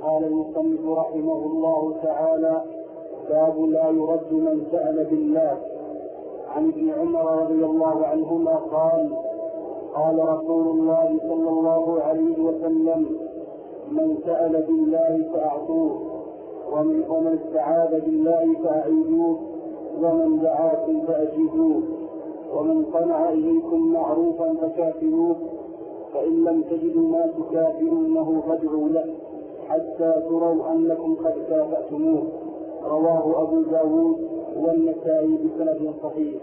قال المصنف رحمه الله تعالى: باب لا يرد من سأل بالله. عن ابن عمر رضي الله عنهما قال: قال رسول الله صلى الله عليه وسلم: من سأل بالله فأعطوه، ومن استعاذ بالله فأعيذوه، ومن دعاكم فأجيبوه، ومن صنع إليكم معروفا فكافئوه، فإن لم تجدوا ما تكافئونه فادعوا له حتى تروا أنكم قد كافأتموه. رواه أبو داود والنسائي بسند صحيح.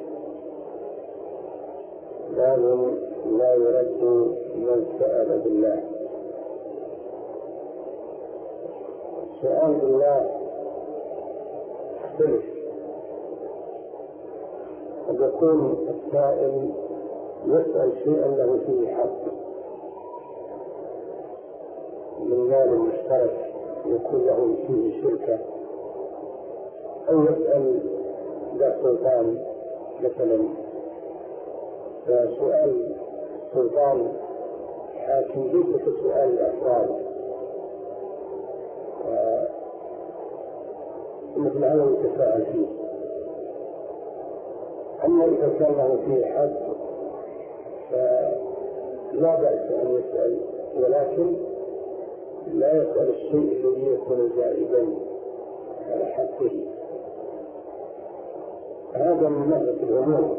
باب لا يرد من سأل بالله. سؤال بالله يختلف، قد يكون السائل يسأل شيئا له فيه حق من مال مشترك يكون له فيه شركة، أو يسأل ذا سلطان مثلا، فسؤال سلطان حاكم ليس كسؤال الأفراد، مثل هذا يتساءل فيه. أما إذا كان له فيه حق فلا بأس أن يسأل، ولكن لا يسأل الشيء الذي يكون زائدا على حقه. هذا من ناحية العموم،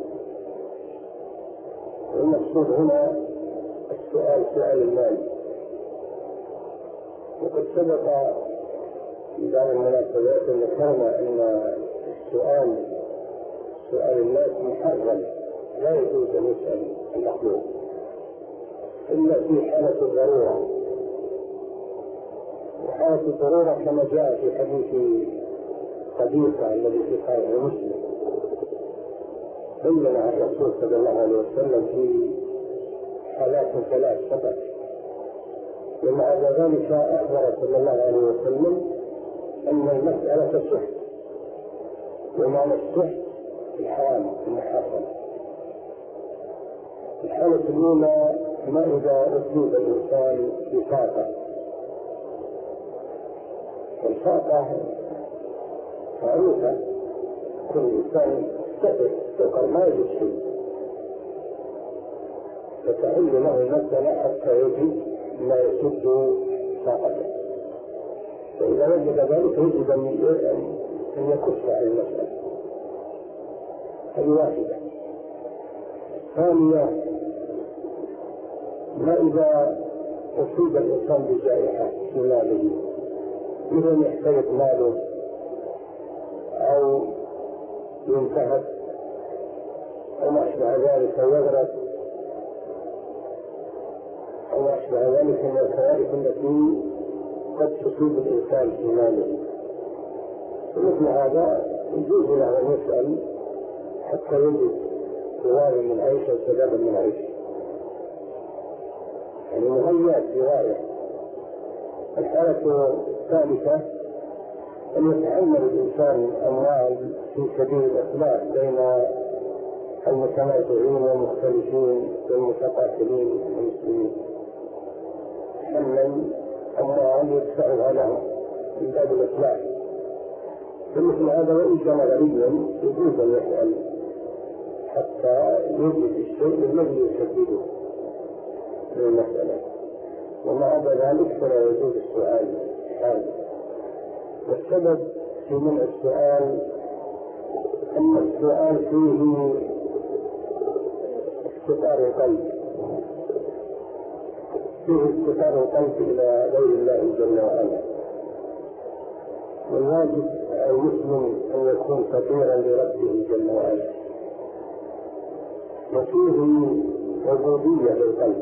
والمقصود هنا السؤال سؤال المال. وقد سبق في بعض المناسبات أن ذكرنا أن سؤال الناس محرم، لا يجوز أن يسأل المخلوق إلا في حالة الضرورة. وحالة الضرورة كما جاء في حديث قديسة الذي في صحيح مسلم بين الرسول صلى الله عليه وسلم في حالات ثلاث فقط، ومع ذلك أخبر صلى الله عليه وسلم أن المسألة سحت، ومعنى السحت الحرام المحرم. الحالة الأولى ما إذا أصيب الإنسان بفاقة، والفاقة معروفة، كل إنسان سكر ما يجد شيء، فتحل له المسألة حتى يجد ما يسد فاقته، فإذا وجد ذلك يجب أن يكف عن المسألة. هذه واحدة. ثانية ما إذا أصيب الإنسان بجائحة في ماله، إذا يحترق ماله أو ينتهك أو ما أشبه ذلك، أو يغرق أو ما أشبه ذلك من الكوارث التي قد تصيب الإنسان في ماله، مثل هذا يجوز له أن يسأل حتى يجد قوام من عيش أو سببا من عيش، يعني مهيئ في غاية. الحالة الثالثة أن يتحمل الإنسان أموال في سبيل الإصلاح بين المتنازعين والمختلفين والمتقاتلين المسلمين، يتحمل أموال يدفعها له من باب الإصلاح. فمثل هذا وإن كان غنيا يجوز أن يسأل حتى يجد الشيء الذي يسدده من المسألة، ومع ذلك فلا يجوز السؤال حالا. والسبب في منع السؤال أن السؤال فيه استثار القلب، إلى غير الله جل وعلا. والواجب المسلم أن يكون فقيرا لربه جل وعلا، وفيه عبودية للقلب،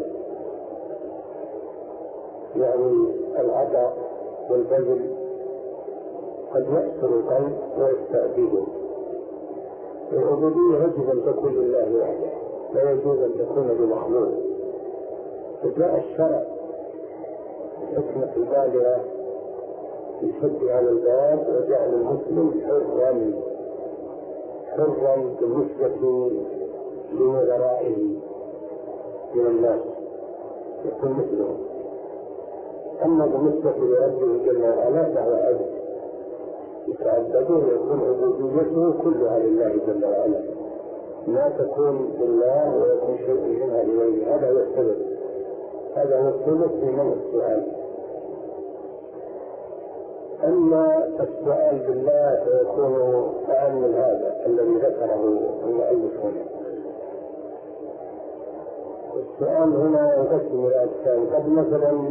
يعني العطاء والبذل قد يأثر القلب ويستعبده. العبودية يجب أن تكون لله وحده، لا يجوز أن تكون لمخلوق. فجاء الشرع حكمة البالغة في شد على الباب وجعل المسلم حرا بالنسبة لمغرائه من الناس، يكون مثلهم. أما بالنسبة لربه جل وعلا فهو عبد يتعبدون يكون عبوديته كلها لله جل وعلا، لا تكون لله ويكون شيء منها لغيره. هذا هو السبب، هذا هو السبب في منع السؤال. أما السؤال بالله فيكون أعم من هذا الذي ذكره المؤلف هنا. السؤال هنا يقسم إلى أقسام. قد مثلا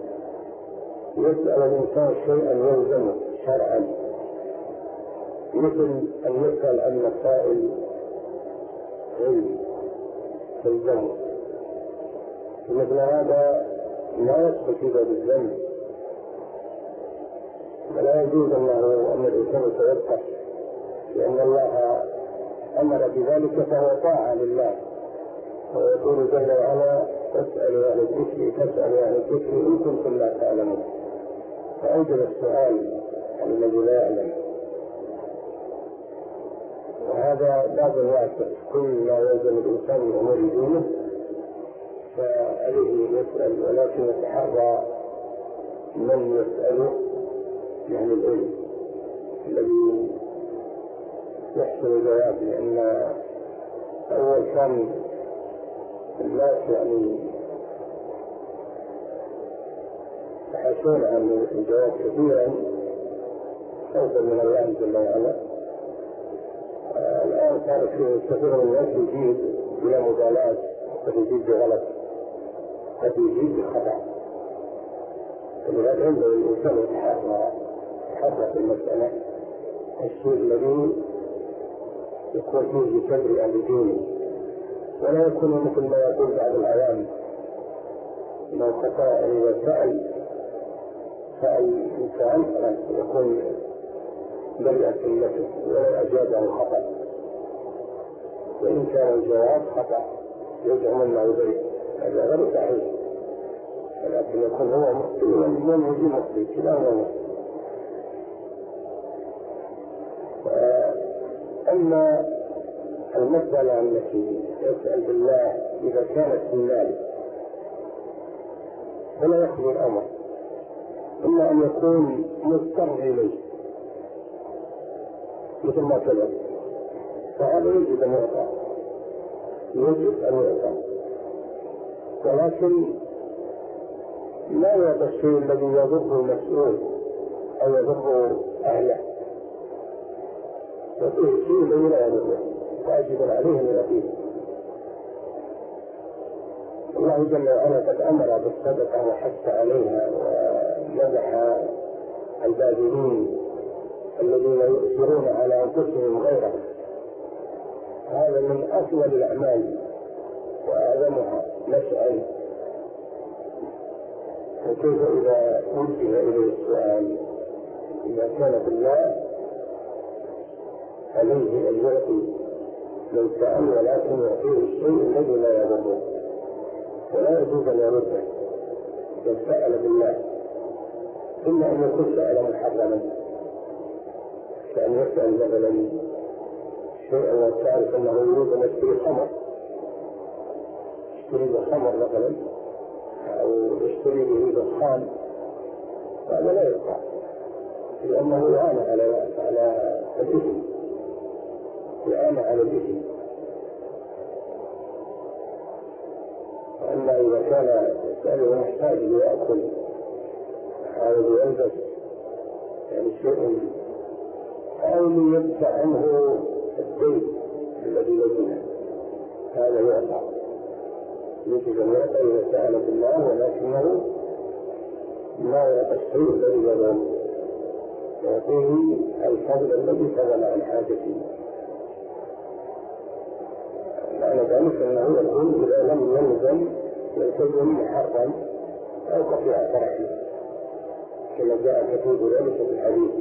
يسأل الإنسان شيئا يلزمه شرعا، مثل أن يسأل عن مسائل علم تلزمه، مثل هذا لا يدخل في باب الذنب، ولا يجوز أن الإنسان يتوقف، لأن الله أمر بذلك فهو طاعة لله، ويقول جل وعلا فاسألوا أهل الذكر إن كنتم لا تعلمون، فأوجب السؤال عن الذي لا يعلم. وهذا باب واسع، كل ما يلزم الإنسان من أمور دينه فعليه يسأل، ولكن يتحرى من يسأله يعني العلم الذي يحسن جواب، لأن أول كان الناس يعني يبحثون عن الجواب كثيرا خوفا من الله جل وعلا. الآن صار فيه كثير من الناس يجيب بلا مبالاة، قد يجيب بغلط، قد يجيب بخطأ، ولهذا عنده الإنسان يتحرى في المسألة الشيء الذي يكون فيه تبرئة لدينه، ولا يكون مثل ما يقول بعض العوام لو خطأ إذا سأل إنسان يكون برئة سنته ولا أجاب عن الخطأ، وإن كان الجواب خطأ يزعم أنه بريء، هذا غير صحيح، ولكن يكون هو مخطئ ومن يجي مخطئ كلاهما مخطئ. أما المسألة التي يسأل بالله إذا كانت في ماله فلا يخلو الأمر إلا أن يكون مضطر إليه مثل ما طلب، فهذا يجب أن يعطى، ولكن لا يعطى الشيء الذي يضر المسؤول أو يضر أهله، وفيه الشيء الذي لا يضره واجب عليه من أبيه. الله جل وعلا قد أمر بالصدقة وحث عليها ومدح الباذلين الذين يؤثرون على أنفسهم غيرهم، هذا من أفضل الأعمال وأعظمها نفعا. وكيف إذا وجه إليه السؤال إذا كان بالله عليه أن يعطي من سأل، ولكن يعطيه الشيء الذي لا يضره، ولا يجوز أن يرده إذا سأل بالله، إلا أن يكون سأل محرما، كأن يسأل مثلا شيئا وتعرف أنه يريد أن يشتري خمر، يشتري بالخمر مثلا، أو يشتري به دخان، هذا لا يقع، لأنه يعانى على الإثم، يعانى على الإثم. وأما إذا كان يسأله محتاج ليأكل أو يلبس يعني شيء أو يدفع عنه الدين الذي لديه، هذا يعطى، يجب أن يعطى إذا سأل بالله، ولكنه لا يعطى الشيء الذي يضره، يعطيه الفضل الذي فضل عن حاجته. معنى ذلك أنه يقول إذا لم يلزم يلتزم محرم أو قطيع فرعي، كما جاء كتب ذلك في الحديث.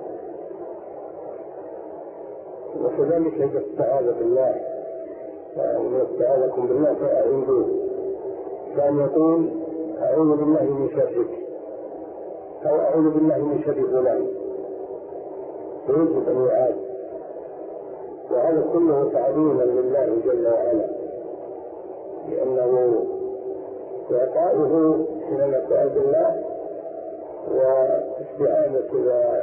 وكذلك إذا استعاذ بالله، فإن استعاذكم بالله فأعوذوه، كان يقول أعوذ بالله من شرك، أو أعوذ بالله من شر فلان، فيجب أن يعاد، وهذا كله تعظيما لله جل وعلا، لأنه إعطاؤه حينما سأل بالله واستعانته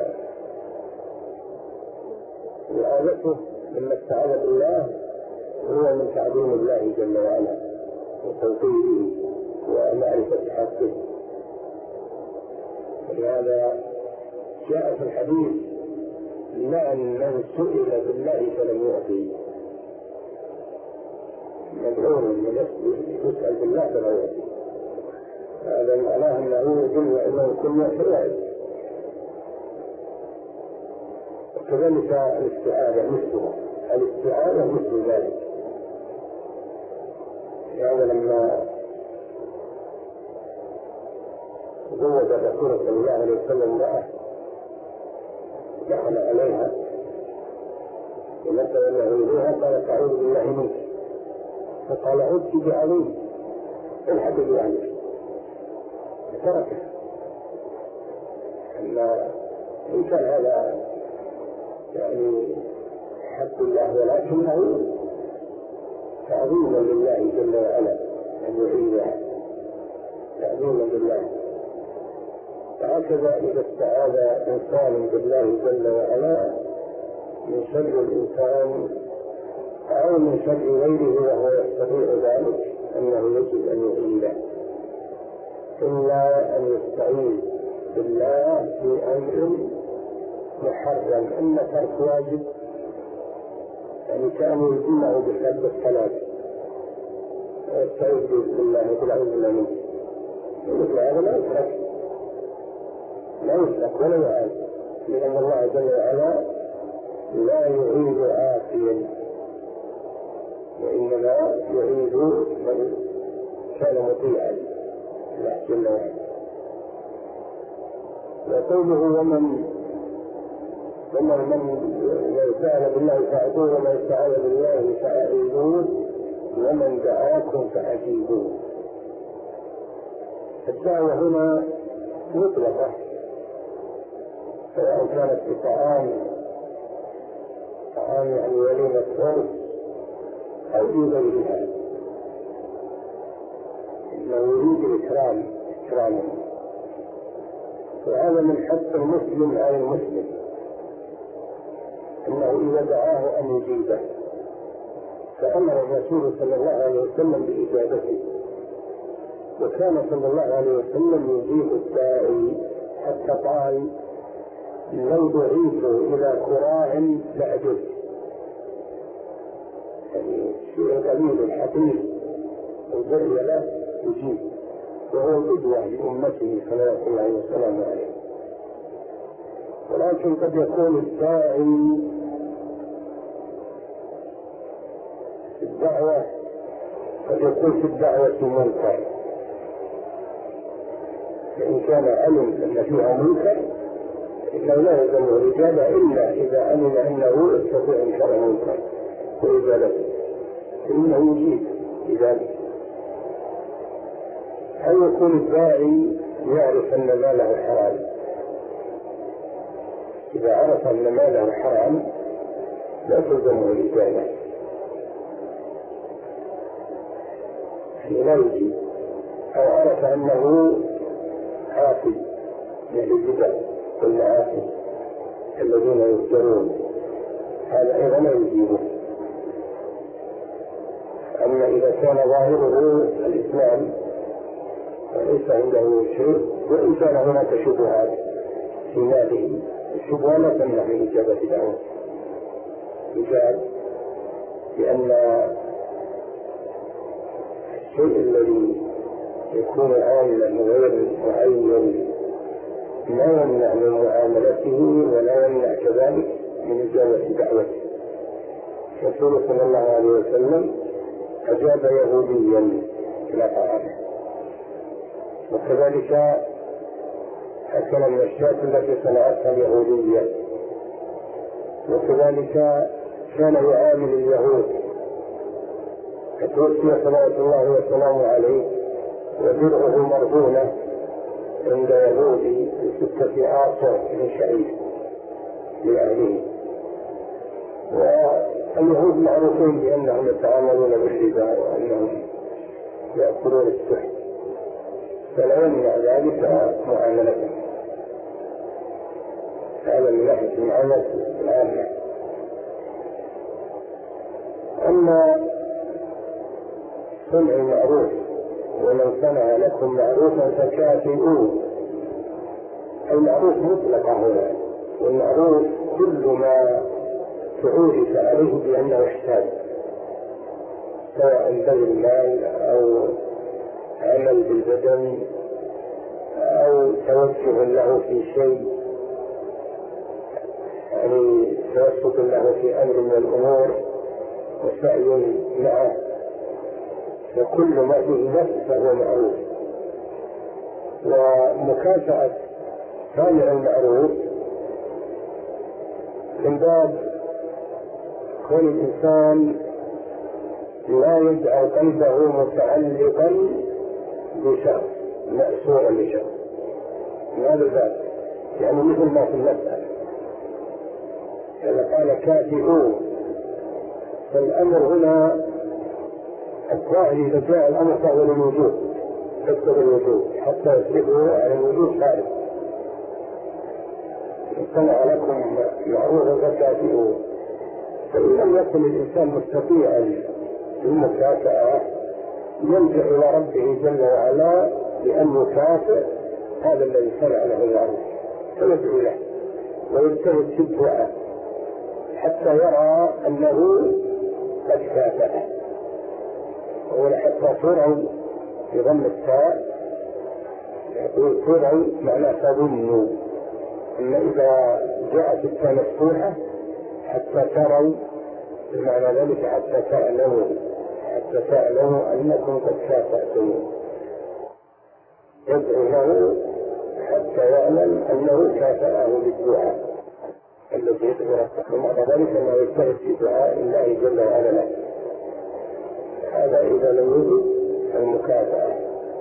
وآلته مما استعاذ بالله هو من تعظيم الله جل وعلا وتوحيده ومعرفة حقه. ولهذا جاء في الحديث لعن من سئل بالله فلم يعطي، مدعو من يسأل بالله فلا يعطي، هذا معناه أنه يدل أنه كل شيء. وكذلك الاستعاذة مثله، الاستعاذة مثل ذلك. هذا لما زوج الرسول صلى الله عليه وسلم امرأة دخل عليها ومثل له إليها قالت أعوذ بالله منك، فقال عدت بعليم الحق بعنك، فتركه. إن كان هذا يعني حق الله ولكنه تعظيما لله جل وعلا أن يعيدها تعظيما لله. فهكذا إذا استعاذ إنسان بالله جل وعلا من شر الإنسان أو من شر غيره وهو يستطيع ذلك أنه يجب أن يعيده، إلا أن يستعيذ بالله في أمر محرم، إما ترك واجب يعني كان يلزمه بحب الصلاة ويستعيذ بالله يقول أعوذ بالله منه، مثل هذا لا يترك ولا يعاد، لأن الله جل وعلا لا يعيد عاصيا وإنما يعيد من كان مطيعا الله جل وعلا. وقوله ومن سأل بالله فأعطوه ومن استعاذ بالله فأعيذوه ومن دعاكم فأجيبوه. الدعوة هنا مطلقة سواء كانت بطعام يعني وليمة فرس أو في غيرها، إنه يريد إكرامه، وهذا من حق المسلم على المسلم أنه إذا دعاه أن يجيبه، فأمر الرسول صلى الله عليه وسلم بإجابته، وكان صلى الله عليه وسلم يجيب الداعي حتى قال لو دعيت إلى كراع لأجبت، يعني شيء قليل الحقيق وجري له يجيب، وهو قدوة لأمته صلى الله عليه وسلم عليه. ولكن قد يكون الداعي في الدعوة قد يكون في الدعوة منكر، فإن كان علم أن فيها منكر إنه لا يلزمه الإجابة إلا إذا علم أنه يستطيع إنكار المنكر وإزالته، فإنه يجيب بذلك. أو يكون الداعي يعرف أن ماله حرام، إذا عرف أن ماله حرام لا تلزمه الإجابة، يعني لا يجيب. أو عرف أنه عاصي مثل البدع والمعاصي الذين يذكرون، هذا أيضا لا يجيبه. أما إذا كان ظاهره الإسلام وليس عنده شيء وإن كان هناك شبهات في ماله، الشبهة لا تمنع من إجابة دعوة إجاب، لأن الشيء الذي يكون عاملا غير معين لا يمنع من معاملته ولا يمنع كذلك من إجابة دعوته. الرسول صلى الله عليه وسلم أجاب يهوديا إلى طعامه، وكذلك أكل من الشاة التي صنعتها اليهودية، وكذلك كان يعامل اليهود. فتوفي صلوات الله وسلامه عليه ودرعه مرهونة عند يهودي بستة آصر من شعير لأهله. واليهود معروفين بأنهم يتعاملون بالربا وأنهم يأكلون السحت، فلا يمنع ذلك معاملته. هذا من ناحية المعاملة العامة. أما صنع المعروف ومن صنع لكم معروفا فكافئوه، المعروف مطلق هنا، والمعروف كل ما تعرف عليه بأنه إحسان، سواء بذل المال أو عمل بالبدن أو توجه له في شيء، يعني توسط له في أمر من الأمور وسعي معه، فكل ما فيه نفس فهو معروف. ومكافأة صانع المعروف من باب كل الإنسان لا يجعل قلبه متعلقا بشخص مأسورا لشخص، من هذا الباب، يعني مثل ما في المسألة كما قال كافئوه، فالأمر هنا الظاهر إذا جاء الأمر فهو للوجود، تكتب الوجود حتى يصبحوا على الوجود خارج. صنع لكم معروفا فكافئوه، فإن لم يكن الإنسان مستطيعا للمكافأة يلجأ إلى ربه جل وعلا بأن يكافئ هذا الذي صنع له المعروف، فيدعو له ويجتهد في الدعاء حتى يرى أنه قد كافأه. حتى ترعوا بضم التاء، يقول ترعوا معناه تظنوا، أن إذا جاءت التاء مفتوحة حتى تروا بمعنى ذلك حتى تعلموا أنكم قد كافأتم، يدعو له حتى يعلم أنه كافأه بالدعاء الذي يدعو ربه، ومعنى ذلك أنه يجتهد في دعاء الله جل وعلا له. هذا إذا لم يجد المكافأة.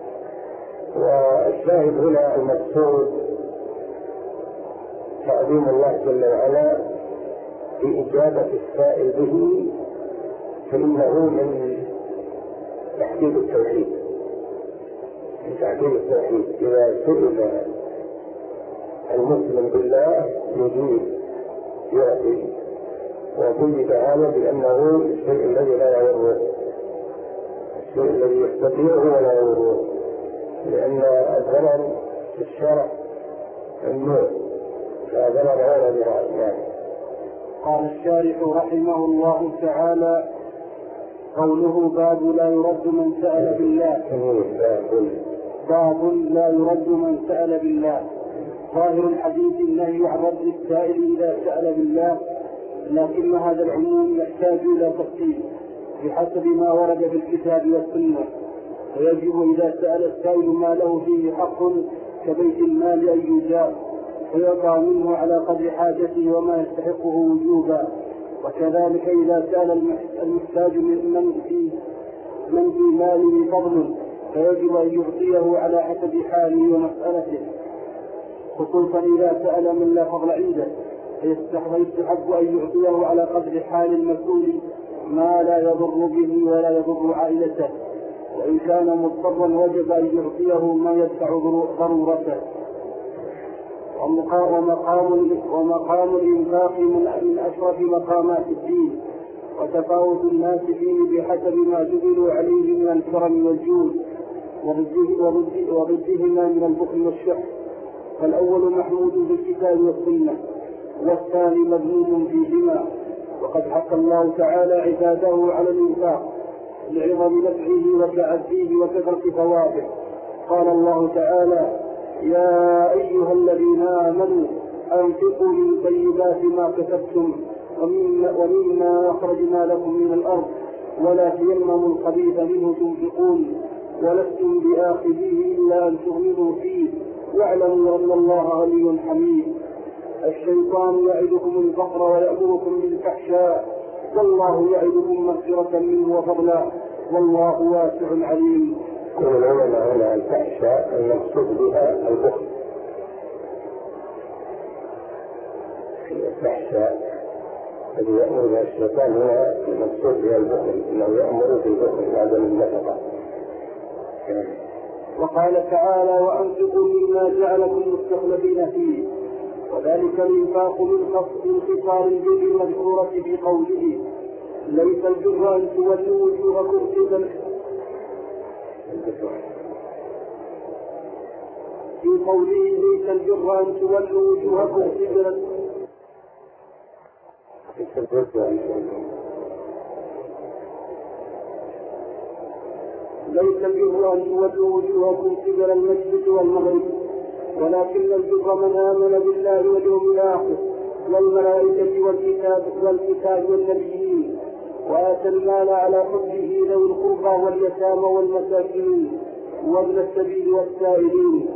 والشاهد هنا المقصود تعظيم الله جل وعلا بإجابة السائل به، فإنه من تحقيق التوحيد، إذا سئل المسلم بالله يجيب يعطي، وقيد هذا بأنه الشيء الذي لا يضره، الشيء الذي يستطيعه ولا يضره، لأن الضرر في الشرع النوع، لا ضرر ولا ضرر. قال الشارح رحمه الله تعالى: قوله باب لا يرد من سأل بالله، باب لا يرد من سأل بالله. ظاهر الحديث النهي عن رد السائل إذا سأل بالله، لكن هذا العموم يحتاج إلى تفصيل بحسب ما ورد في الكتاب والسنة، ويجب إذا سأل السائل ما له فيه حق كبيت المال أن يجاب، فيعطى منه على قدر حاجته وما يستحقه وجوبا. وكذلك إذا سأل المحتاج من في ماله فضل، فيجب أن يعطيه على حسب حاله ومسألته، خصوصا إذا سأل من لا فضل عنده، فيستحب أن يعطيه على قدر حال المسؤول ما لا يضر به ولا يضر عائلته، وإن كان مضطرا وجب أن يعطيه ما يدفع ضرورته. ومقام الإنفاق من أشرف مقامات الدين، وتفاوت الناس فيه بحسب ما جبلوا عليه من الكرم والجود، وضدهما من البخل والشح، فالأول محمود بالكتاب والسنة، والثاني مذموم فيهما. وقد حث الله تعالى عباده على الإنفاق لعظم نفعه وتعديه وكثرة ثوابه. قال الله تعالى: يا أيها الذين آمنوا أنفقوا من طيبات ما كسبتم ومما أخرجنا لكم من الأرض ولا تيمموا الخبيث منه تنفقون ولستم بآخذيه إلا أن تغمضوا فيه واعلموا أن الله غني حميد. الشيطان يعدكم الفقر ويأمركم بالفحشاء، والله يعدكم مغفرة منه وفضلا، والله واسع عليم. كل العلماء هنا الفحشاء المقصود بها البخل، الفحشاء الذي يأمر بها الشيطان هو المقصود بها البخل، انه يأمر بالبخل بعد النفقة. وقال تعالى: وأنفقوا مما جعلكم مستخلفين فيه، وذلك الإنفاق من خصال البر المذكورة في قوله ليس البر أن تولوا وجوهكم قبل في قوله ليس البر أن تولوا وجوهكم قبل ليس البر أن تولوا وجوهكم قبل المشرق والمغرب ولكن البر من آمن بالله واليوم الآخر والملائكة والكتاب والنبيين وآتى المال على حبه ذوي القربى واليتامى والمساكين وابن السبيل والسائلين.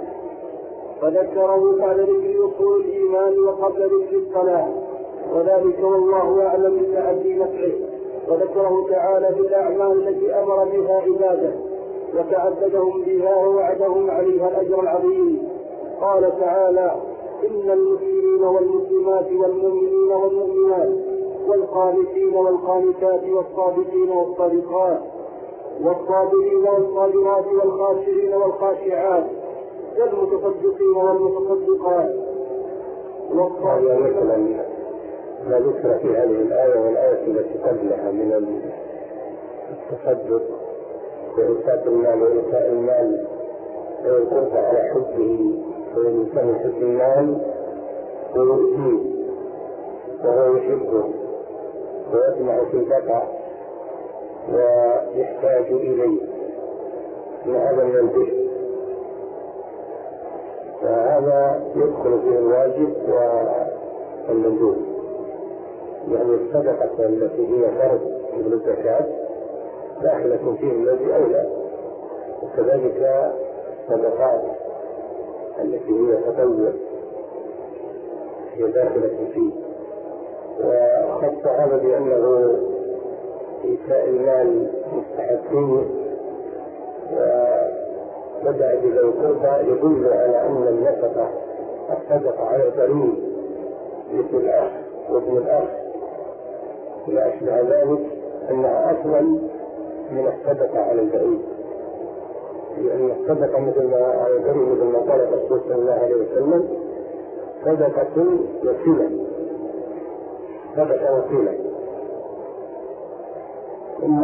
فذكره بعد ذكر أصول الإيمان وقبل ذكر الصلاة وذلك والله أعلم بتعدي نفعه. وذكره تعالى بالأعمال التي أمر بها عباده وتعبدهم بها ووعدهم عليها الأجر العظيم. قال تعالى إن المسلمين والمسلمات والمؤمنين والمؤمنات والقانتين والقانتات والصادقين والصادقات والصابرين والصابرات والخاشعين والخاشعات والمتصدقين والمتصدقات والصابرين. ما ذكر في هذه الآية والآية التي قبلها من التصدق وإنفاق المال وإيتاء المال وينفق على حبه وينفق حب المال ويؤتيه وهو يحبه ويطمع في البقاء ويحتاج إليه هذا من البر. فهذا يدخل فيه الواجب والمندوب، يعني الصدقة التي هي فرض مثل الزكاة داخلة فيه الذي أولى، وكذلك الصدقات التي هي تطوع هي داخلة فيه. وخص هذا بأنه إيتاء المال مستحقين وبدأ بذوي القربى يدل على أن النفقة الصدقة على القريب مثل الأخ وابن الأخ إلى أشبه ذلك أنها أفضل من الصدقة على البعيد، لأن الصدقة مثل ما على البعيد مثل ما قال الرسول صلى الله عليه وسلم صدقة وسيلة، صدقة وسيلة. ثم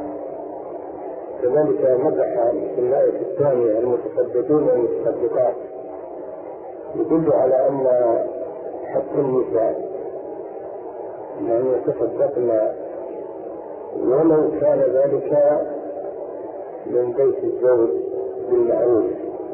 كذلك مدح في الآية الثانية المتصدقين والمتصدقات يدل على أن حق النساء أن يتصدقن ولو كان ذلك من بيت الزوج بالمعروف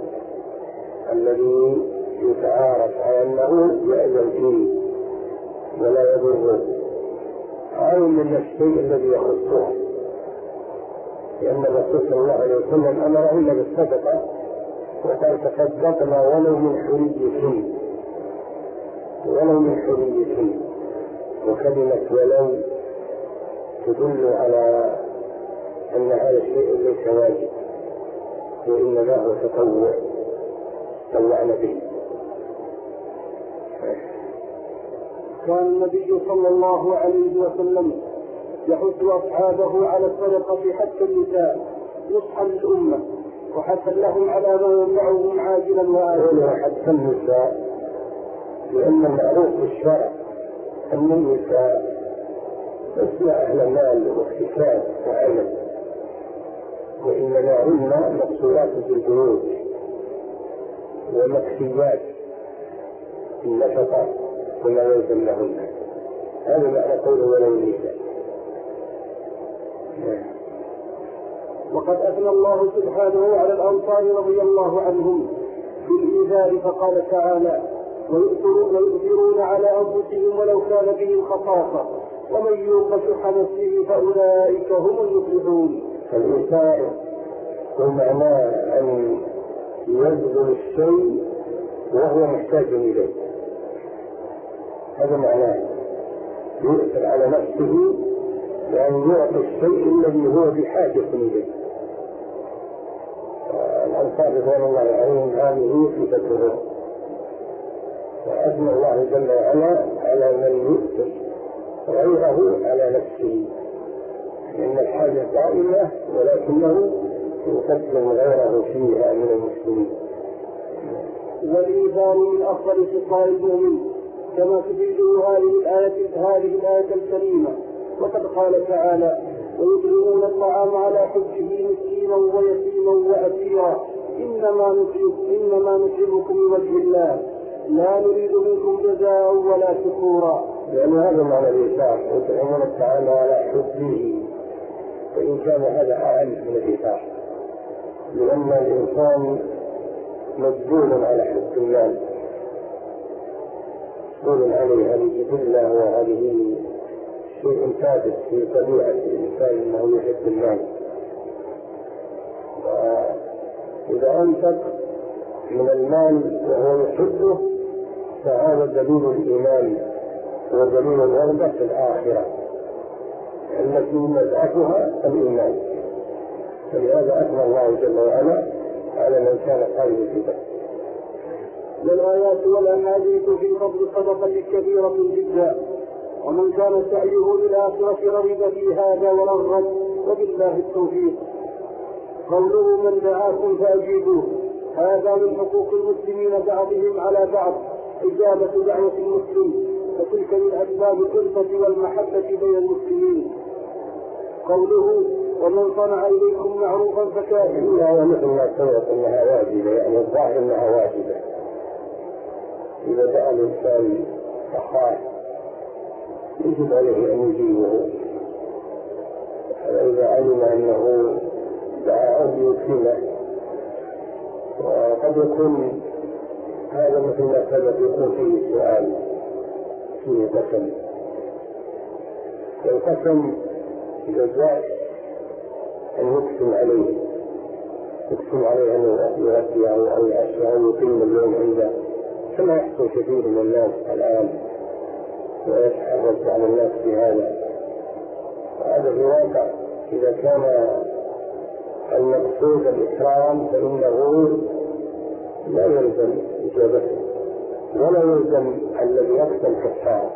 الذي يتعارف على أنه يأذن فيه ولا يضره، أو من الشيء الذي يخصه، لأن الرسول صلى الله عليه وسلم أمرهن بالصدقة وقال تصدقنا ولو من حريتهن، ولو من حريتهن، وكلمة ولو تدل على أن هذا الشيء ليس واجب وإنما هو تطوع طوعنا به. كان النبي صلى الله عليه وسلم يحث أصحابه على الصدقة حتى النساء نصحا للأمة وحثا لهم على ما ينفعهم عاجلا وآجلا. حتى النساء لأن المعروف بالشرع أن النساء لسنا أهل مال واكتساب وعمل، وإنما هن مقصورات في البيوت ومكفيات النفقة وما يلزم لهن. هذا معنى قوله ولو النساء. وقد أثنى الله سبحانه على الأنصار رضي الله عنهم بالإيذاء فقال تعالى ويؤثرون على أنفسهم ولو كان بهم خصاصة ومن يوق شح نفسه فأولئك هم المفلحون. الإيثار ومعناه أن يبذل الشيء وهو محتاج إليه، هذا معناه يؤثر على نفسه لأن يعطي الشيء الذي هو بحاجة إليه. الأنصار رضوان الله عليهم هذه صفتهم، وأثنى الله جل وعلا على من يؤثر غيره على نفسه، لأن الحاجة دائمة ولكنه يقدم غيره فيها من المسلمين. والإيثار من أفضل خصال المؤمن، كما تفيده هذه الآية الكريمة. وقد قال تعالى: ويطعمون الطعام على حبه مسكينا ويتيما وأسيرا إنما نطعمكم لوجه الله لا نريد منكم جزاء ولا شكورا. لأن هذا معنى الإيثار، يطعمون الطعام على حبه، وإن كان هذا أقل من الإيثار، لأن الإنسان مجبول على حب المال، مجبول عليه، هذه جبلة وهذه شيء ثابت في طبيعة الإنسان أنه يحب المال. وإذا أنفق من المال وهو يحبه فهذا دليل الإيمان ودليل الرغبة في الآخرة التي مدعتها الإيمان. فلهذا أثنى الله جل وعلا على من كان قائد الكتاب. والآيات والأحاديث في فضل الصدقة كثيرة جدا، ومن كان سعيه للآخرة رغب في هذا ورغب، وبالله التوفيق. قوله: من دعاكم فأجيبوه، هذا من حقوق المسلمين بعضهم على بعض إجابة دعوة المسلم، وتلك من أسباب الألفة والمحبة بين المسلمين. قوله: ومن صنع إليكم معروفا فكافئوه، لا مثل ما سمعت أنها واجبة، يعني الظاهر أنها واجبة. إذا دعا الإنسان أخاه يجب عليه أن يجيبه، إذا علم أنه دعاه ليكرمه. وقد يكون هذا مثل ما سبق يكون فيه سؤال، فيه قسم. والقسم إذا جاء أن يقسم عليه أن يغطي أو يعشى أو يقيم اليوم عنده، كما يحصل كثير من الناس الآن ويتحرك على الناس بهذا. وهذا الواقع إذا كان المقصود الإكرام فإنه لا يلزم إجابته ولا يلزم الذي يقسم كفارة،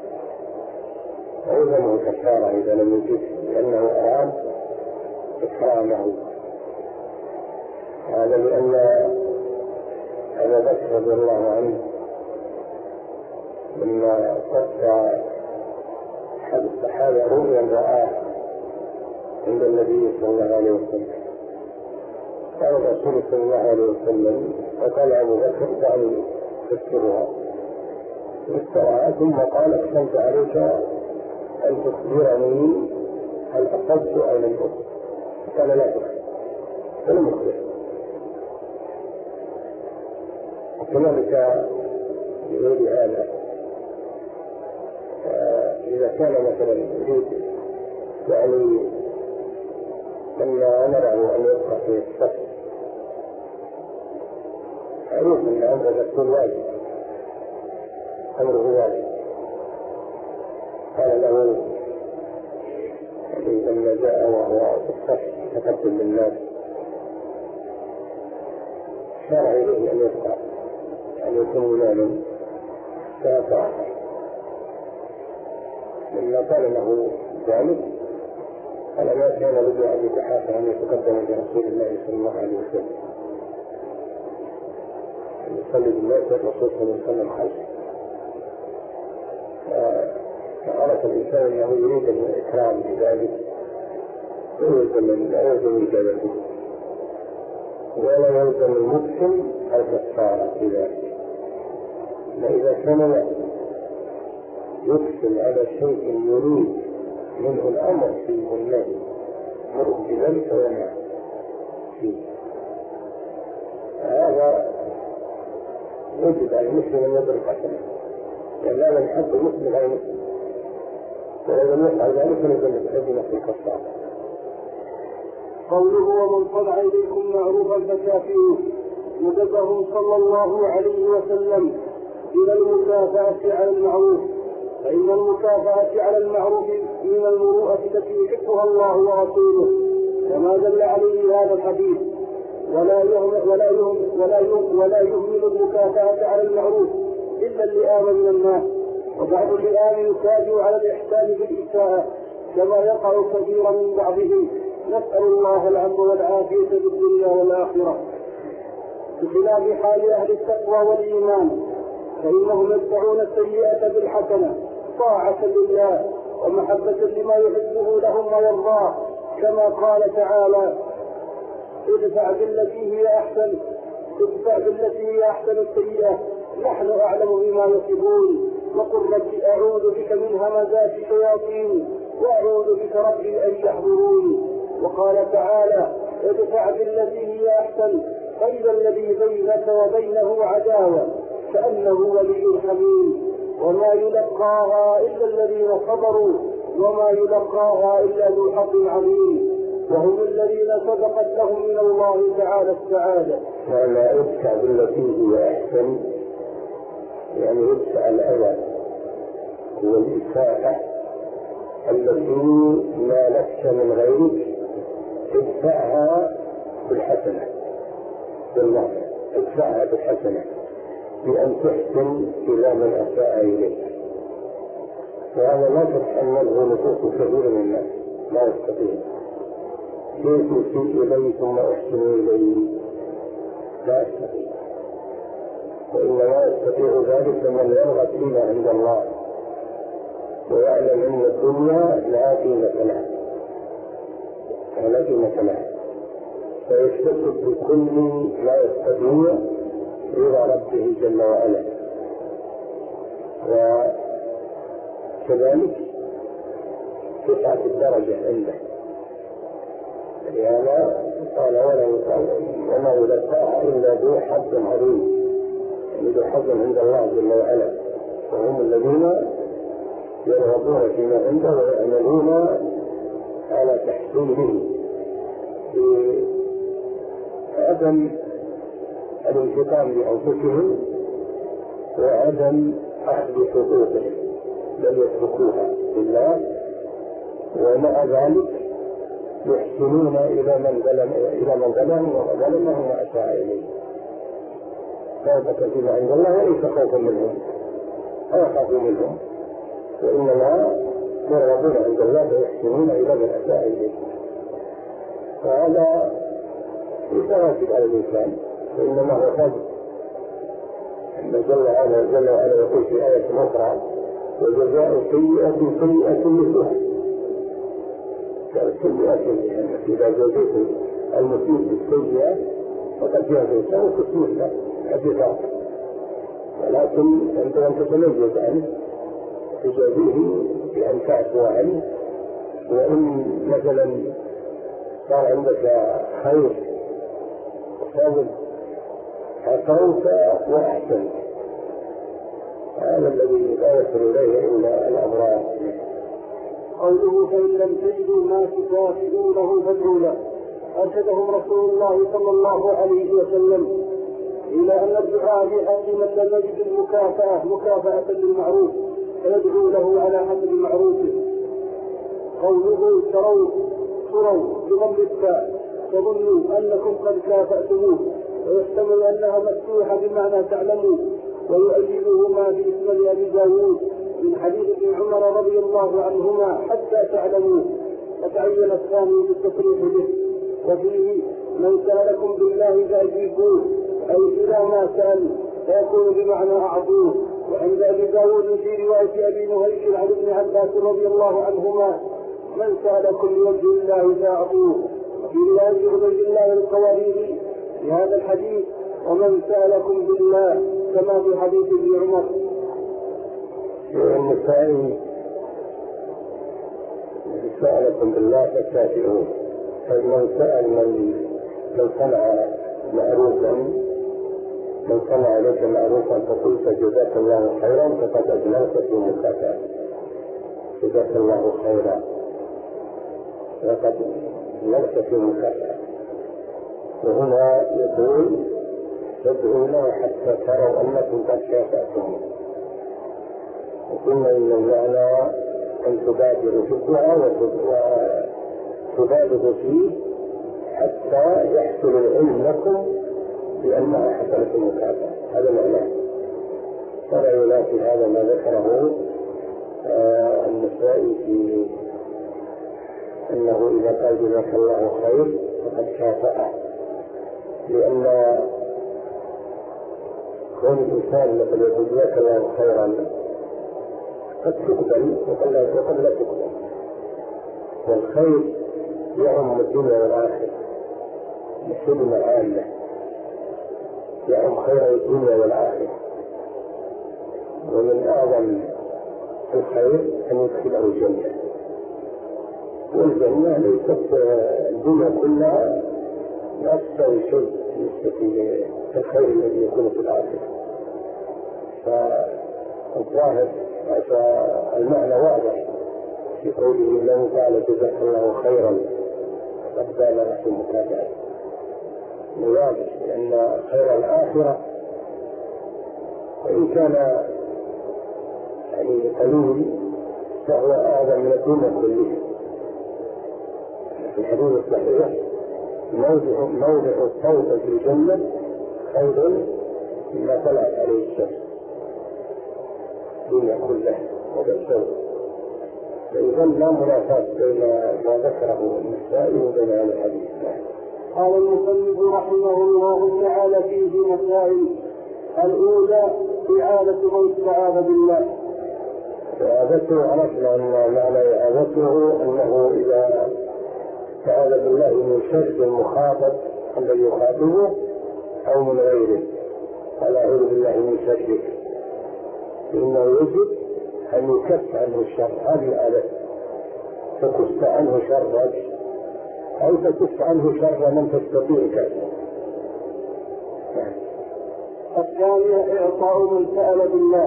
يلزمه كفارة إذا لم يجد، لأنه أراد إكرامه. هذا لأن أبا بكر رضي الله عنه لما قص أحد الصحابة رؤيا رآه عند النبي صلى الله عليه وسلم، قال الرسول صلى الله عليه وسلم: فقال أبو بكر: دعني أفسرها. فسرها ثم قال: أحسنت عليك أن تخبرني هل أصبت أو لم أصب. قال: لا تخبر، فلم أخبر. وكذلك يقول هذا إذا كان مثلا يريد يعني لما أمره أن يبقى في الصف، أعرف أن أمره يكون واجب، أمره واجب. قال له لما جاء وهو في الصف يتقدم للناس شرع إليه أن يبقى، أن يكون إماما فأطاع. لما قال له ذلك قال: ما كان لدي أن يتحاكم أن يتقدم برسول الله صلى الله عليه وسلم، أن يصلي بالناس والرسول صلى الله عليه وسلم خلفه. فعرف الإنسان أنه يريد الإكرام بذلك، لا يلزم إجابته ولا يلزم المسلم الكفارة بذلك. فإذا كان يقسم على شيء يريد منه الأمر فيه والنهي، مرء بذلك وينهى فيه، هذا يجب على المسلم أن يدرك حسنه، لأن لا يحب المسلم على المسلم، وإذا لم يفعل ذلك فلزم في الكفارة. قوله: ومن صنع إليكم معروفا فكافئوه، ندبهم صلى الله عليه وسلم إلى المكافأة على المعروف، فإن المكافأة على المعروف من المروءة التي يحبها الله ورسوله، كما دل عليه هذا الحديث. ولا يهمل المكافأة على المعروف إلا اللئام من الناس، وبعض اللئام يكافئ على الإحسان بالإساءة كما يقع كثيرا من بعضهم. نسأل الله العفو والعافية في الدنيا والآخرة. بخلاف حال أهل التقوى والإيمان، فإنهم يدفعون السيئة بالحسنة طاعة لله ومحبة لما يحبه لهم ويرضاه، كما قال تعالى: ادفع بالتي هي أحسن السيئة نحن أعلم بما يصفون، وقل رب أعوذ بك من همزات الشياطين وأعوذ بك رب أن يحضرون. وقال تعالى: ادفع بالتي هي أحسن فإذا الذي بينك وبينه عداوة كأنه ولي حميم، وما يلقاها إلا الذين صبروا وما يلقاها إلا ذو حظ عظيم، وهم الذين سبقت لهم من الله تعالى السعادة. ولا ادفع بالتي هي أحسن، يعني ادفع الأذى والإساءة التي لا لك من غيرك، ادفعها بالحسنة بالنصر، ادفعها بالحسنة بأن تحسن إلى من أساء إليك. وهذا لا شك أنه نصوص كثير من الناس لا يستطيع. كيف أسيء إليه ثم أحسن إليه؟ لا يستطيع، وإنما يستطيع ذلك من يرغب فيما عند الله ويعلم أن الدنيا لا قيمة لها ولا قيمة لها، فيشتغل بكل ما يستطيع رضا ربه جل وعلا. وكذلك تسعة الدرجة عنده، لهذا قال: وما يلقاها إلا ذو حظ عظيم، يعني ذو حظ عند الله جل وعلا، وهم الذين يرغبون فيما عنده ويعملون على تحصيله بعدم الانتقام لأنفسهم وعدم أخذ حقوقهم، بل يتركوها لله، ومع ذلك يحسنون إلى من ظلمهم وأساء إليه، ثابت فيما عند الله وليس خوفا منهم أو يخافوا منهم، وإنما يرغبون عند الله ويحسنون إلى من أساء إليه. فهذا ليس واجب على الإنسان، وإنما هو فضل. أن جل وعلا يقول في آية أخرى: وجزاء سيئة سيئة مثلها. إذا جزيت المسيء بالسيئة فقد جازيته وتسميته حديثا، ولكن أنت أن تتميز عنه تجازيه بأن تعفو عنه. وإن مثلا صار عندك خير وفضل عفوت وأحسنت، هذا الذي لا يصل إليه إلا الأبرار. قوله: فإن لم تجدوا ما تكافئونه فادعوا له، أرشدهم رسول الله صلى الله عليه وسلم إلى أن الدعاء بحق من لم يجد المكافأة مكافأة للمعروف فيدعو له على حسب معروفه. قوله: تروا بضم التاء تظنوا أنكم قد كافأتموه، ويحتمل أنها مفتوحة بمعنى تعلموا، ويؤيده ما في اسم أبي داود من حديث ابن عمر رضي الله عنهما حتى تعلموا، فتعين الثاني بالتصريح به. وفيه: من سألكم بالله فأجيبوه، أي إذا ما سأل فيكون بمعنى أعطوه. وعند أبي داود في رواية أبي نهيش عن ابن عباس رضي الله عنهما: من سألكم لوجه الله فأعطوه. وفي رواية عبيد الله القواريري في هذا الحديث: ومن سألكم بالله، كما في حديث ابن عمر. النسائي: سألكم بالله فكافئوه، فمن سأل من صنع معروفا، من صنع لك معروفا فقلت جزاك الله خيرا فقد أجلست في مكافأة، جزاك الله خيرا فقد أجلست في مكافأة. وهنا يقول: تدعوا له حتى تروا أنكم قد كافأتم. وقلنا إن المعنى أن تبادروا في الدعاء وتبادروا فيه حتى يحصل العلم لكم بأنها حصلت المكافأة، هذا معناه. ترى ينافي هذا ما ذكره النسائي في أنه إذا قال جزاك الله خير فقد كافأه، لأن كون الإنسان مثلا يقول جزاك الله خيرا قد تقبل وقد لا تقبل، والخير يعم الدنيا والآخرة بكلمة عامة، يعم خير الدنيا والآخرة، ومن أعظم الخير أن يدخله الجنة، والجنة ليست الدنيا كلها لا تساوي شيء بالنسبة للخير الذي يكون في الآخرة. فالظاهر المعنى واضح في قوله من قال جزاك الله خيرا قد بان له مكافأة، واضح لأن خير الآخرة وإن كان يعني قليل فهو أعظم من الدنيا كلها. في الحديث الصحيح موضع الصوت في الجنة خير مما طلعت عليه الشمس، الدنيا كلها وبالصوت، فإذا لا منافاة بين ما ذكره النسائي وبين هذا الحديث. قال المصنف رحمه الله تعالى فيه مسائل: الأولى إعادة من استعاذ بالله. إعادته عرفنا أن معنى إعادته أنه إذا استعاذ بالله من شر المخاطب الذي يخاطبه أو من غيره، قال أعوذ بالله من شرك، إنه يجب أن يكف عنه الشر، هذه الآلة تكف عنه شرك أو تكف عنه شر من تستطيع كذا. الثانية إعطاء من سأل بالله.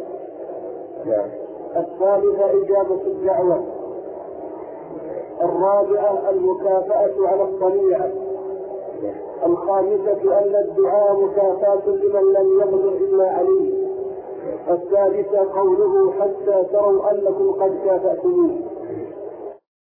الثالثة إجابة الدعوة. الرابعة المكافأة على الطبيعة. الخامسة أن الدعاء مكافأة لمن لم يقدر إلا عليه. السادسة قوله حتى تروا أنكم قد كافأتموه.